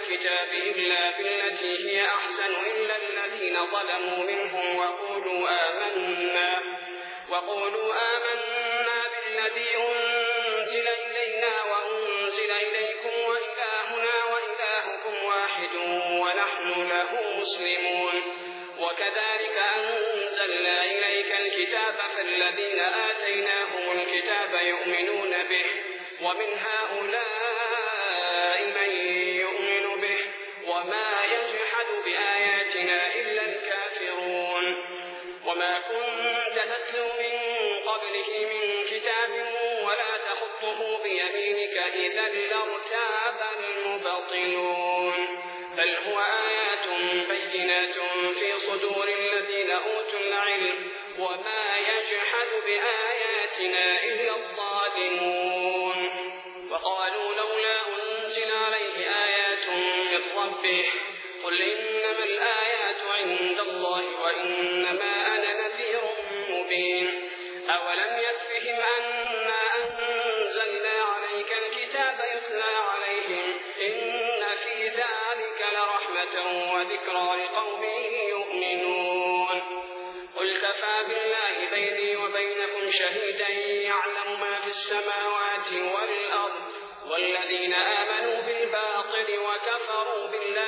الكتاب إلا بالتي هي أحسن إلا الذين ظلموا منهم وقولوا آمنا بالذي أنزل إلينا وأنزل إليكم وإلهنا وإلهكم واحد ونحن له مسلمون. وكذلك أنزلنا إليك الكتاب فالذين آتيناهم الكتاب يؤمنون به ومن هؤلاء من يؤمن به وما يجحد بآياتنا إلا الكافرون. وما كنت تتلو من قبله من كتاب ولا تخطه بيمينك إذا لارتاب المبطلون. بل هو آيات بينات في صدور الذين أوتوا العلم وما يجحد بآياتنا إلا الظالمون. وقالوا لولا أنزل عليه آيات من ربه قل إنما الآيات عند الله وإنما أنا نذير مبين. أولم يكفهم أنا أنزلنا عليك الكتاب يتلى عليهم إن في ذلك لرحمة وذكرى لقوم يؤمنون. قل كفى بالله بيني وبينكم شهيدا يعلم ما في السماوات والأرض والذين آمنوا بالباطل وكفروا بالله